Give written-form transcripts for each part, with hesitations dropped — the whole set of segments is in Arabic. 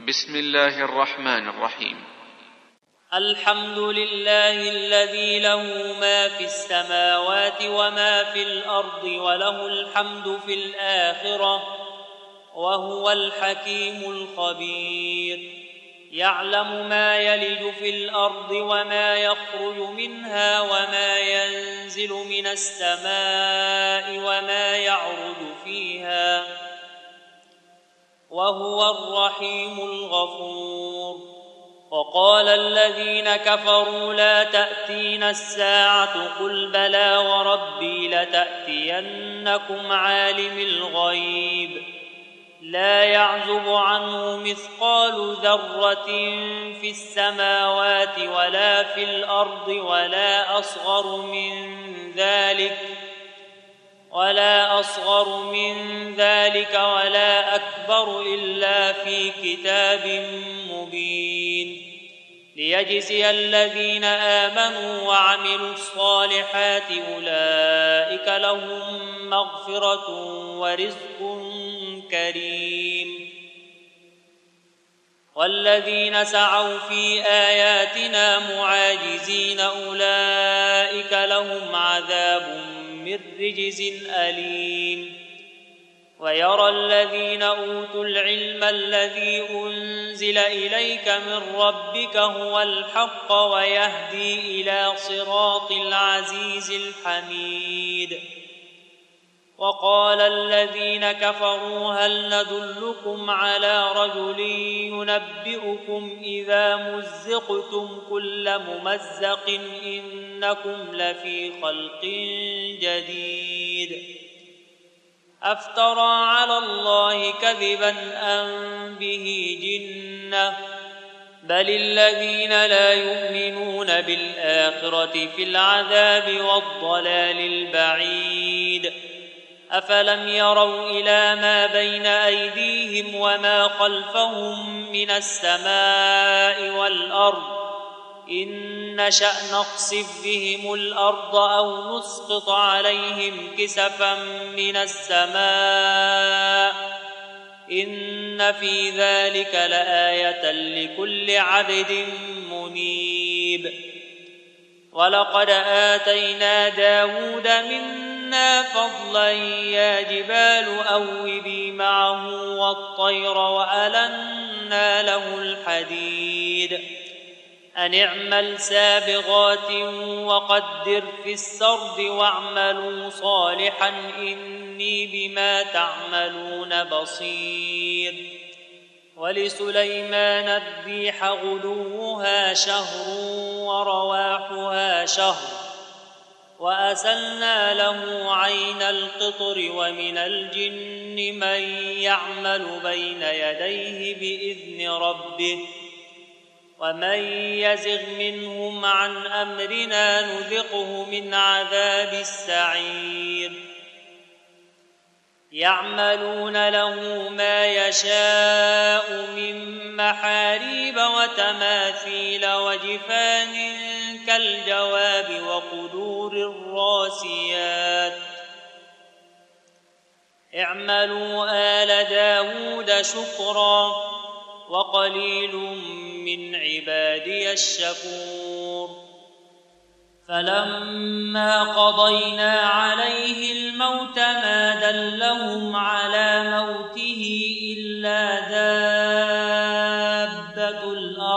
بسم الله الرحمن الرحيم. الحمد لله الذي له ما في السماوات وما في الأرض وله الحمد في الآخرة وهو الحكيم الخبير. يعلم ما يلج في الأرض وما يخرج منها وما ينزل من السماء وما يعرج فيها وهو الرحيم الغفور. وقال الذين كفروا لا تأتينا الساعة قل بلى وربي لتأتينكم عالم الغيب لا يعزب عنه مثقال ذرة في السماوات ولا في الأرض ولا أصغر من ذلك ولا أكبر إلا في كتاب مبين ليجزي الذين آمنوا وعملوا الصالحات أولئك لهم مغفرة ورزق كريم. والذين سعوا في آياتنا معاجزين أولئك لهم عذاب من رجز أليم. ويرى الذين أوتوا العلم الذي أنزل إليك من ربك هو الحق ويهدي إلى صراط العزيز الحميد. وقال الذين كفروا هل ندلكم على رجل ينبئكم إذا مزقتم كل ممزق إنكم لفي خلق جديد أفترى على الله كذبا أم به جنة بل الذين لا يؤمنون بالآخرة في العذاب والضلال البعيد. أفلم يروا إلى ما بين أيديهم وما خلفهم من السماء والأرض إن نشأ نخسف بهم الأرض أو نسقط عليهم كسفا من السماء إن في ذلك لآية لكل عبد منيب. ولقد آتينا داود منا فضلا يا جبال أوبي معه والطير وألنا له الحديد أن اعمل سابغات وقدر في السرد واعملوا صالحا إني بما تعملون بصير. ولسليمان الريح غدوها شهر ورواحها شهر وأسلنا له عين القطر ومن الجن من يعمل بين يديه بإذن ربه ومن يزغ منهم عن أمرنا نذقه من عذاب السعير. يعملون له ما يشاء من محاريب وتماثيل وجفان كالجواب وقدور الراسيات. اعملوا آل داود شكرا وقليل من عبادي الشكور. فلما قضينا عليه الموت ما دلهم على موته إلا دابة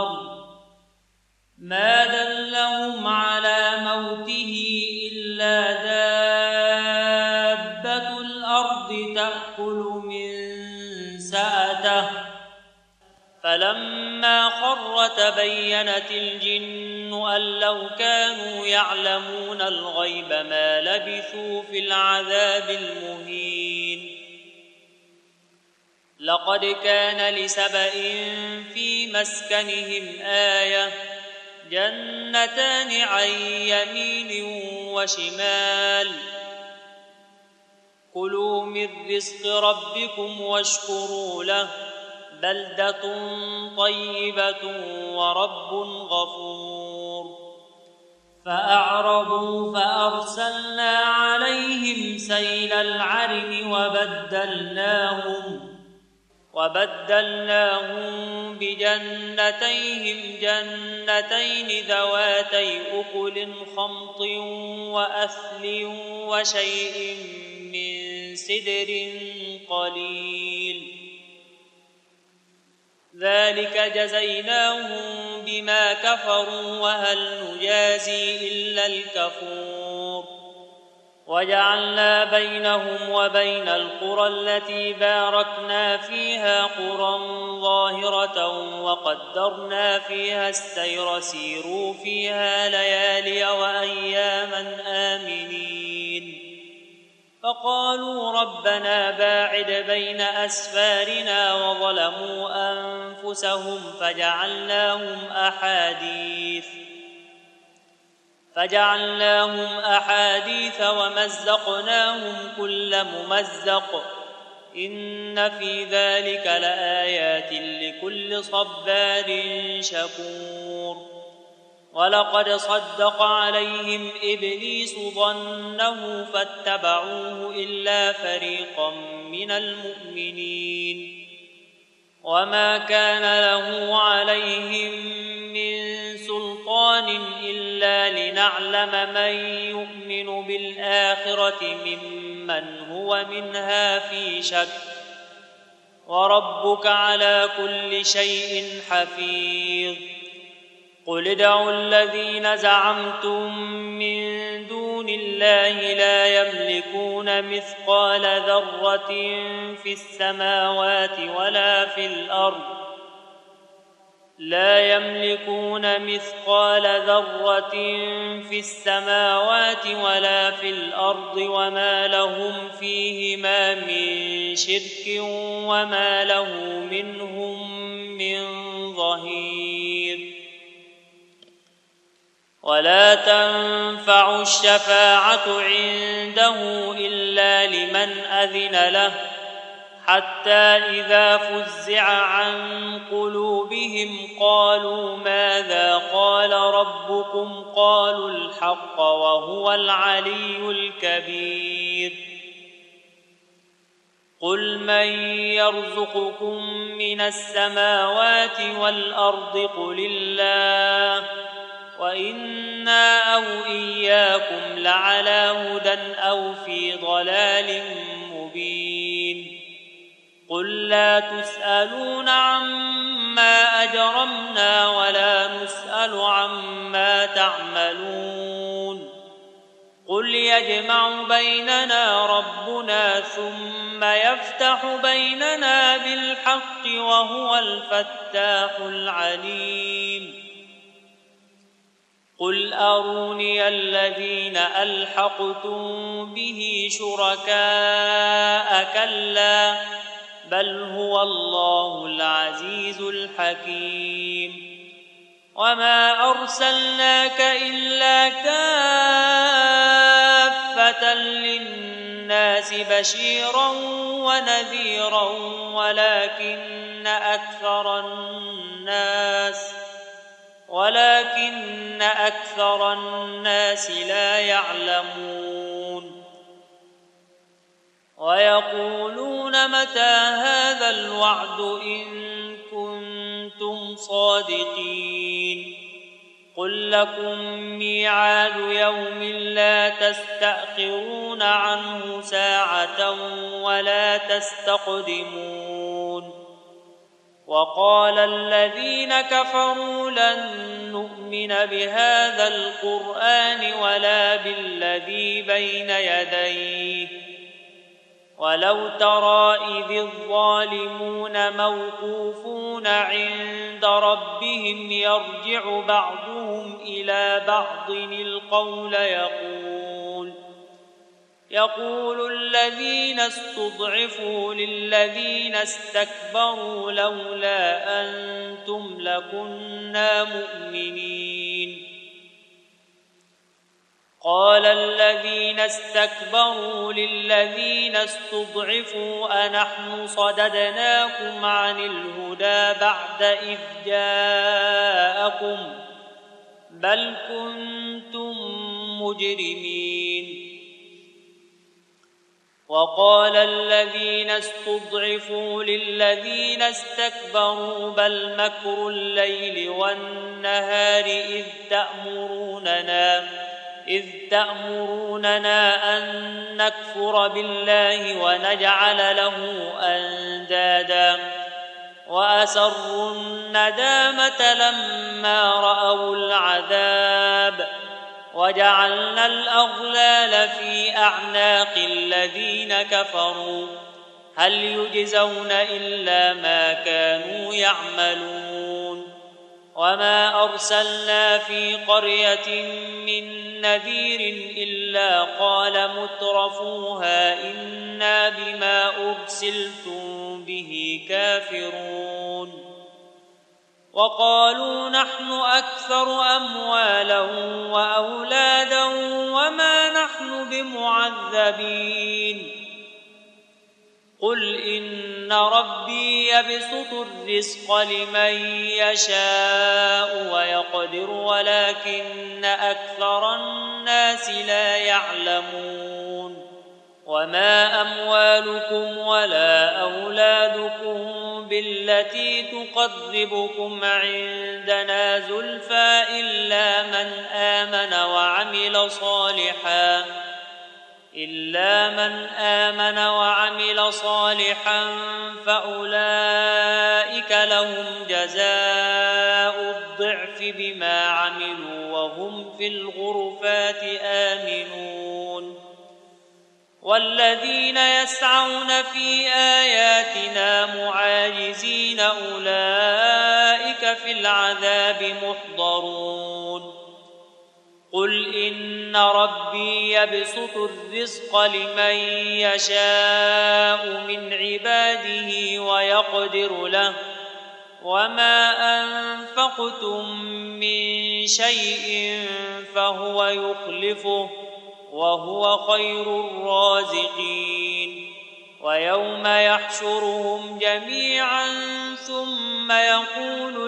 الأرض تأكل من سأته. فلما خر تبينت الجن أن لو كانوا يعلمون الغيب ما لبثوا في العذاب المهين. لقد كان لسبإ في مسكنهم آية جنتان عن يمين وشمال كلوا من رزق ربكم واشكروا له بلدة طيبة ورب غفور. فأعرضوا فأرسلنا عليهم سيل العرم وبدلناهم بجنتيهم جنتين ذواتي أكل خمط وأثل وشيء من سدر قليل ذلك جزيناهم بما كفروا وهل نجازي إلا الكفور وجعلنا بينهم وبين القرى التي باركنا فيها قرى ظاهرة وقدرنا فيها السير سيروا فيها ليالي وأياما آمنين فقالوا ربنا باعد بين أسفارنا وظلموا أنفسهم فجعلناهم أحاديث ومزقناهم كل ممزق إن في ذلك لآيات لكل صبار شكور ولقد صدق عليهم إبليس ظنه فاتبعوه إلا فريقا من المؤمنين وما كان له عليهم من سلطان إلا لنعلم من يؤمن بالآخرة ممن هو منها في شك وربك على كل شيء حفيظ قل ادعوا الذين زعمتم من دون الله لا يملكون مثقال ذرة في السماوات ولا في الأرض وما لهم فيهما من شرك وما له منهم من ظهير ولا تنفع الشفاعة عنده إلا لمن أذن له حتى إذا فزع عن قلوبهم قالوا ماذا قال ربكم قالوا الحق وهو العلي الكبير قل من يرزقكم من السماوات والأرض قل الله وإنا أو إياكم لعلى هدى أو في ضلال مبين قل لا تسألون عما أجرمنا ولا نسأل عما تعملون قل يجمع بيننا ربنا ثم يفتح بيننا بالحق وهو الفتاح العليم قل أروني الذين ألحقتم به شركاء كلا بل هو الله العزيز الحكيم وما أرسلناك إلا كافة للناس بشيرا ونذيرا ولكن أكثر الناس لا يعلمون ويقولون متى هذا الوعد إن كنتم صادقين قل لكم ميعاد يوم لا تستأخرون عنه ساعة ولا تستقدمون وقال الذين كفروا لن نؤمن بهذا القرآن ولا بالذي بين يديه ولو ترى إذ الظالمون موقوفون عند ربهم يرجع بعضهم إلى بعض القول يقول الذين استضعفوا للذين استكبروا لولا أنتم لكنا مؤمنين قال الذين استكبروا للذين استضعفوا أنحن صددناكم عن الهدى بعد إذ جاءكم بل كنتم مجرمين وقال الذين استضعفوا للذين استكبروا بل مكر الليل والنهار إذ تأمروننا أن نكفر بالله ونجعل له أندادا وأسروا الندامة لما رأوا العذاب وجعلنا الأغلال في أعناق الذين كفروا هل يجزون إلا ما كانوا يعملون وما أرسلنا في قرية من نذير إلا قال مترفوها إنا بما أرسلتم به كافرون وقالوا نحن أكثر أموالا وأولادا وما نحن بمعذبين قل إن ربي يبسط الرزق لمن يشاء ويقدر ولكن أكثر الناس لا يعلمون وما أموالكم ولا أولادكم بالتي تقربكم عندنا زلفى إلا من آمن وعمل صالحا فأولئك لهم جزاء الضعف بما عملوا وهم في الغرفات آمنون والذين يسعون في آياتنا معاجزين أولئك في العذاب محضرون قل إن ربي يبسط الرزق لمن يشاء من عباده ويقدر له وما أنفقتم من شيء فهو يخلفه وهو خير الرازقين ويوم يحشرهم جميعا ثم يقول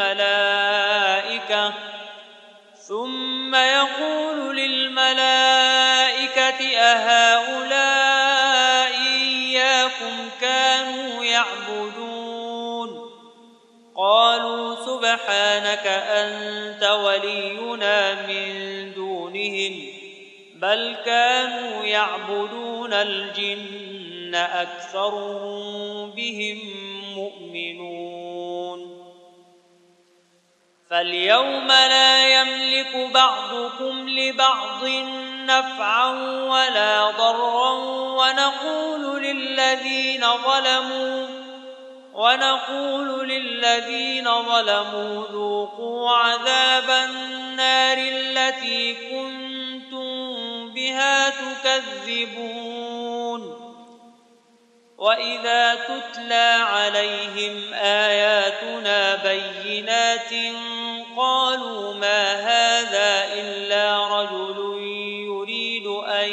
للملائكة أهؤلاء إياكم كانوا يعبدون قالوا سبحانك أنت ولينا من دونهم بل كانوا يعبدون الجن أكثرهم بهم مؤمنون فاليوم لا يملك بعضكم لبعض نفعا ولا ضرا ونقول للذين ظلموا ذوقوا عذاب النار التي كنتم بها تكذبون وإذا تتلى عليهم آياتنا بينات قالوا ما هذا إلا رجل يريد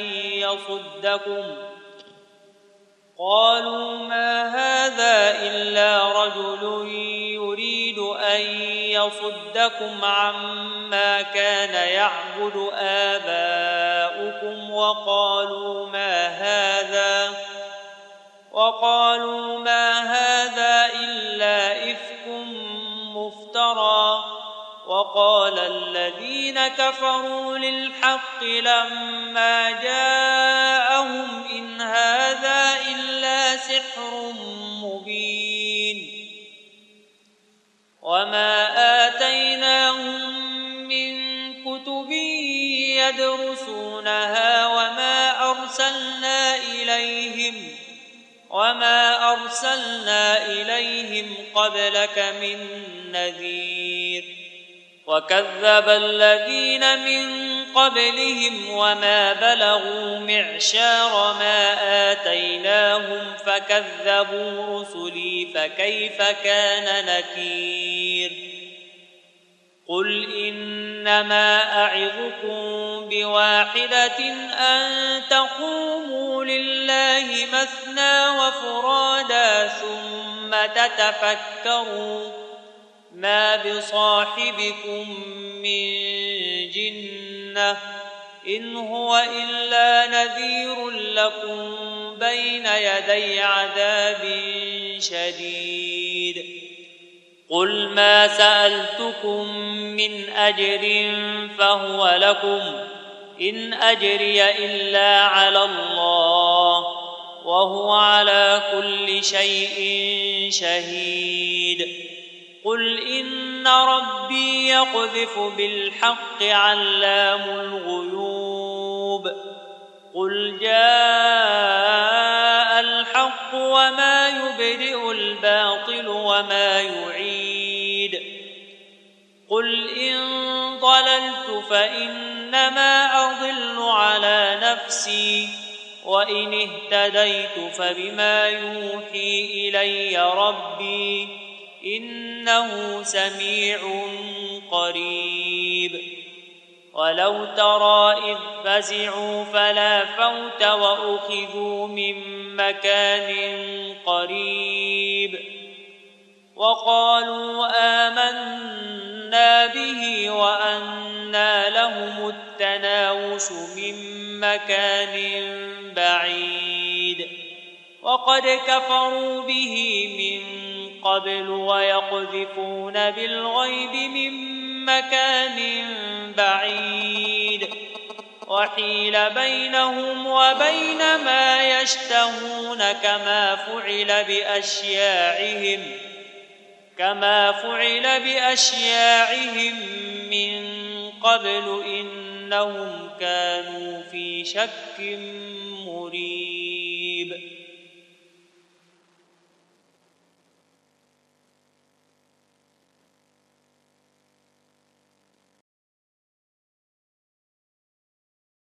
أن يصدكم عما كان يعبد آباؤكم وقالوا ما هذا إلا إفك مفترى وقال الذين كفروا للحق لما جاءهم إن هذا إلا سحر مبين وما آتيناهم من كتب يدرسونها وما أرسلنا إليهم قبلك من نذير وكذب الذين من قبلهم وما بلغوا معشار ما آتيناهم فكذبوا رسلي فكيف كان نكير قل إنما أعظكم بواحدة أن تقوموا لله مثنى وفرادا ثم تتفكروا ما بصاحبكم من جنة إن هو إلا نذير لكم بين يدي عذاب شديد قل ما سألتكم من أجر فهو لكم إن أجري إلا على الله وهو على كل شيء شهيد قل إن ربي يقذف بالحق علام الغيوب قل جاء الحق وما يبدئ الباطل وما يعيد قل إن ضللت فإنما أضل على نفسي وإن اهتديت فبما يوحي إلي ربي إنه سميع قريب ولو ترى إذ فزعوا فلا فوت وأخذوا من مكان قريب وقالوا آمنا به وأنى لهم التناوش من مكان بعيد وقد كفروا به من قبل ويقذفون بالغيب من مكان بعيد وحيل بينهم وبين ما يشتهون كما فعل بأشياعهم من قبل إنهم كانوا في شك مريب